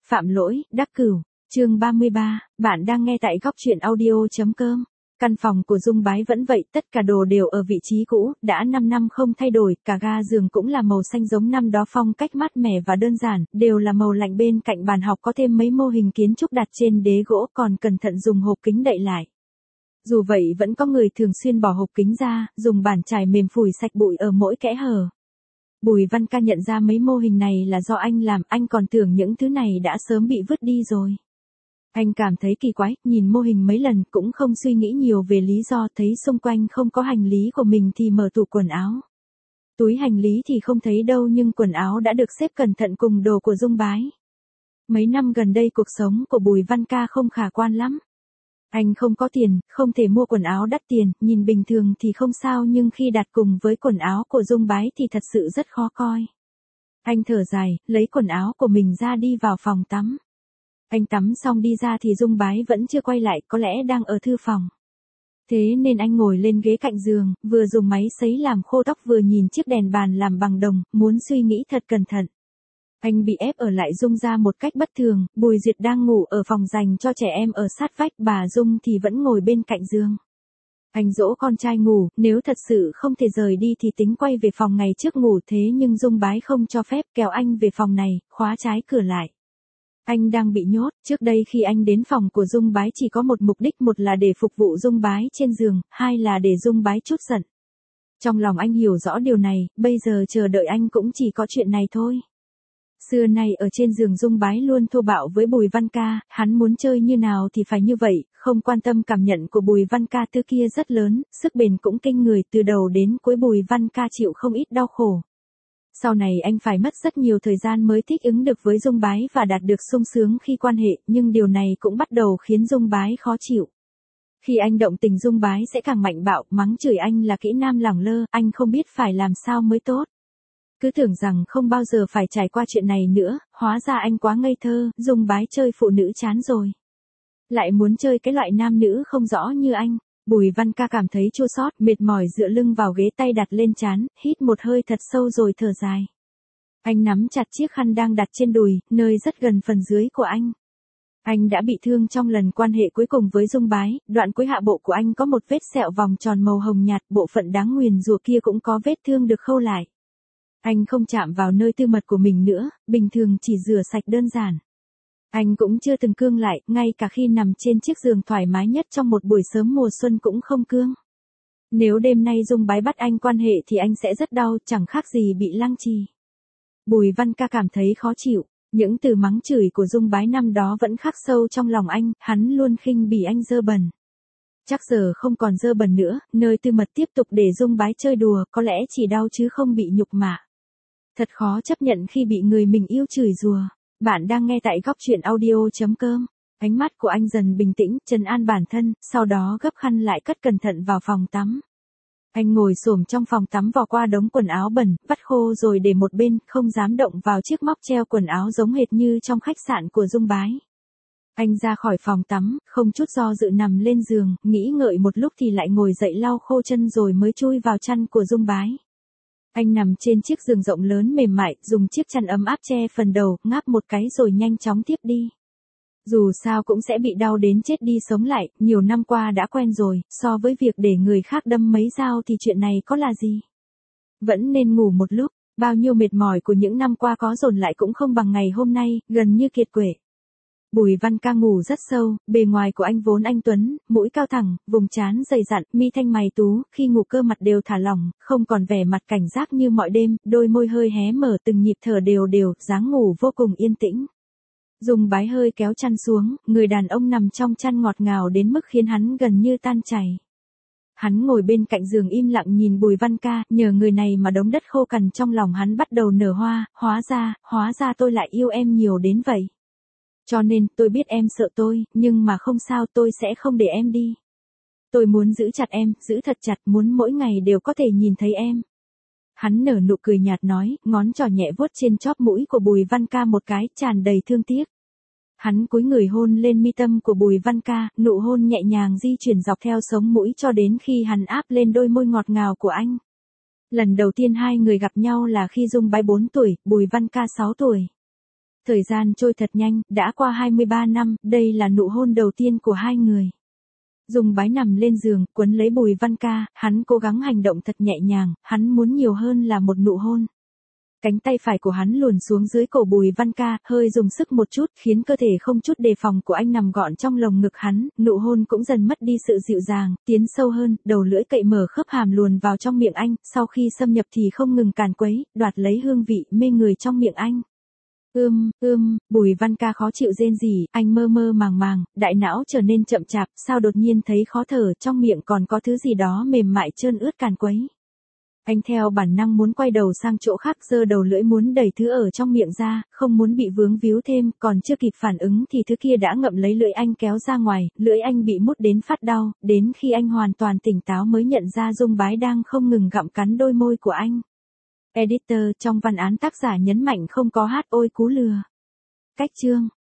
Phạm lỗi, đắc cửu, chương 33, bạn đang nghe tại góc truyện audio.com. Căn phòng của Dung Bái vẫn vậy, tất cả đồ đều ở vị trí cũ, đã 5 năm không thay đổi, cả ga giường cũng là màu xanh giống năm đó, phong cách mát mẻ và đơn giản, đều là màu lạnh. Bên cạnh bàn học có thêm mấy mô hình kiến trúc đặt trên đế gỗ, còn cẩn thận dùng hộp kính đậy lại. Dù vậy vẫn có người thường xuyên bỏ hộp kính ra, dùng bàn chải mềm phủi sạch bụi ở mỗi kẽ hở. Bùi Văn Ca nhận ra mấy mô hình này là do anh làm, anh còn tưởng những thứ này đã sớm bị vứt đi rồi. Anh cảm thấy kỳ quái, nhìn mô hình mấy lần cũng không suy nghĩ nhiều về lý do, thấy xung quanh không có hành lý của mình thì mở tủ quần áo. Túi hành lý thì không thấy đâu, nhưng quần áo đã được xếp cẩn thận cùng đồ của Dung Bái. Mấy năm gần đây cuộc sống của Bùi Văn Ca không khả quan lắm. Anh không có tiền, không thể mua quần áo đắt tiền, nhìn bình thường thì không sao, nhưng khi đặt cùng với quần áo của Dung Bái thì thật sự rất khó coi. Anh thở dài, lấy quần áo của mình ra đi vào phòng tắm. Anh tắm xong đi ra thì Dung Bái vẫn chưa quay lại, có lẽ đang ở thư phòng. Thế nên anh ngồi lên ghế cạnh giường, vừa dùng máy sấy làm khô tóc vừa nhìn chiếc đèn bàn làm bằng đồng, muốn suy nghĩ thật cẩn thận. Anh bị ép ở lại Dung ra một cách bất thường, Bùi Duyệt đang ngủ ở phòng dành cho trẻ em ở sát vách, bà Dung thì vẫn ngồi bên cạnh giường. Anh dỗ con trai ngủ, nếu thật sự không thể rời đi thì tính quay về phòng ngày trước ngủ, thế nhưng Dung Bái không cho phép, kéo anh về phòng này, khóa trái cửa lại. Anh đang bị nhốt, trước đây khi anh đến phòng của Dung Bái chỉ có một mục đích, một là để phục vụ Dung Bái trên giường, hai là để Dung Bái trút giận. Trong lòng anh hiểu rõ điều này, bây giờ chờ đợi anh cũng chỉ có chuyện này thôi. Xưa nay ở trên giường Dung Bái luôn thô bạo với Bùi Văn Ca, hắn muốn chơi như nào thì phải như vậy, không quan tâm cảm nhận của Bùi Văn Ca thứ kia rất lớn, sức bền cũng kinh người, từ đầu đến cuối Bùi Văn Ca chịu không ít đau khổ. Sau này anh phải mất rất nhiều thời gian mới thích ứng được với Dung Bái và đạt được sung sướng khi quan hệ, nhưng điều này cũng bắt đầu khiến Dung Bái khó chịu. Khi anh động tình Dung Bái sẽ càng mạnh bạo, mắng chửi anh là kỹ nam lẳng lơ, anh không biết phải làm sao mới tốt. Cứ tưởng rằng không bao giờ phải trải qua chuyện này nữa, hóa ra anh quá ngây thơ, Dung Bái chơi phụ nữ chán rồi. Lại muốn chơi cái loại nam nữ không rõ như anh. Bùi Văn Ca cảm thấy chua xót, mệt mỏi dựa lưng vào ghế, tay đặt lên trán, hít một hơi thật sâu rồi thở dài. Anh nắm chặt chiếc khăn đang đặt trên đùi, nơi rất gần phần dưới của anh. Anh đã bị thương trong lần quan hệ cuối cùng với Dung Bái, đoạn cuối hạ bộ của anh có một vết sẹo vòng tròn màu hồng nhạt, bộ phận đáng nguyền rủa kia cũng có vết thương được khâu lại. Anh không chạm vào nơi tư mật của mình nữa, bình thường chỉ rửa sạch đơn giản. Anh cũng chưa từng cương lại, ngay cả khi nằm trên chiếc giường thoải mái nhất trong một buổi sớm mùa xuân cũng không cương. Nếu đêm nay Dung Bái bắt anh quan hệ thì anh sẽ rất đau, chẳng khác gì bị lăng trì. Bùi Văn Ca cảm thấy khó chịu, những từ mắng chửi của Dung Bái năm đó vẫn khắc sâu trong lòng anh, hắn luôn khinh bỉ anh dơ bẩn. Chắc giờ không còn dơ bẩn nữa, nơi tư mật tiếp tục để Dung Bái chơi đùa, có lẽ chỉ đau chứ không bị nhục mạ. Thật khó chấp nhận khi bị người mình yêu chửi rủa. Bạn đang nghe tại góc truyện audio.com. Ánh mắt của anh dần bình tĩnh, trấn an bản thân, sau đó gấp khăn lại cất cẩn thận vào phòng tắm. Anh ngồi xổm trong phòng tắm vò qua đống quần áo bẩn, vắt khô rồi để một bên, không dám động vào chiếc móc treo quần áo giống hệt như trong khách sạn của Dung Bái. Anh ra khỏi phòng tắm, không chút do dự nằm lên giường, nghĩ ngợi một lúc thì lại ngồi dậy lau khô chân rồi mới chui vào chăn của Dung Bái. Anh nằm trên chiếc giường rộng lớn mềm mại, dùng chiếc chăn ấm áp che phần đầu, ngáp một cái rồi nhanh chóng tiếp đi. Dù sao cũng sẽ bị đau đến chết đi sống lại, nhiều năm qua đã quen rồi, so với việc để người khác đâm mấy dao thì chuyện này có là gì. Vẫn nên ngủ một lúc, bao nhiêu mệt mỏi của những năm qua có dồn lại cũng không bằng ngày hôm nay, gần như kiệt quệ. Bùi Văn Ca ngủ rất sâu, bề ngoài của anh vốn anh tuấn, mũi cao thẳng, vùng trán dày dặn, mi thanh mày tú, khi ngủ cơ mặt đều thả lỏng, không còn vẻ mặt cảnh giác như mọi đêm, đôi môi hơi hé mở, từng nhịp thở đều đều, dáng ngủ vô cùng yên tĩnh. Dung Bái hơi kéo chăn xuống, người đàn ông nằm trong chăn ngọt ngào đến mức khiến hắn gần như tan chảy. Hắn ngồi bên cạnh giường im lặng nhìn Bùi Văn Ca, nhờ người này mà đống đất khô cằn trong lòng hắn bắt đầu nở hoa, hóa ra tôi lại yêu em nhiều đến vậy. Cho nên, tôi biết em sợ tôi, nhưng mà không sao, tôi sẽ không để em đi. Tôi muốn giữ chặt em, giữ thật chặt, muốn mỗi ngày đều có thể nhìn thấy em. Hắn nở nụ cười nhạt nói, ngón trỏ nhẹ vuốt trên chóp mũi của Bùi Văn Ca một cái, tràn đầy thương tiếc. Hắn cúi người hôn lên mi tâm của Bùi Văn Ca, nụ hôn nhẹ nhàng di chuyển dọc theo sống mũi cho đến khi hắn áp lên đôi môi ngọt ngào của anh. Lần đầu tiên hai người gặp nhau là khi Dung Bái 4 tuổi, Bùi Văn Ca 6 tuổi. Thời gian trôi thật nhanh, đã qua 23 năm, đây là nụ hôn đầu tiên của hai người. Dung Bái nằm lên giường, quấn lấy Bùi Văn Ca, hắn cố gắng hành động thật nhẹ nhàng, hắn muốn nhiều hơn là một nụ hôn. Cánh tay phải của hắn luồn xuống dưới cổ Bùi Văn Ca, hơi dùng sức một chút, khiến cơ thể không chút đề phòng của anh nằm gọn trong lồng ngực hắn, nụ hôn cũng dần mất đi sự dịu dàng, tiến sâu hơn, đầu lưỡi cậy mở khớp hàm luồn vào trong miệng anh, sau khi xâm nhập thì không ngừng càn quấy, đoạt lấy hương vị mê người trong miệng anh. Bùi Văn Ca khó chịu rên rỉ, anh mơ mơ màng màng, đại não trở nên chậm chạp, sao đột nhiên thấy khó thở, trong miệng còn có thứ gì đó mềm mại trơn ướt càn quấy. Anh theo bản năng muốn quay đầu sang chỗ khác, giơ đầu lưỡi muốn đẩy thứ ở trong miệng ra, không muốn bị vướng víu thêm, còn chưa kịp phản ứng thì thứ kia đã ngậm lấy lưỡi anh kéo ra ngoài, lưỡi anh bị mút đến phát đau, đến khi anh hoàn toàn tỉnh táo mới nhận ra Dung Bái đang không ngừng gặm cắn đôi môi của anh. Editor, trong văn án tác giả nhấn mạnh không có hát ôi cú lừa. Cách chương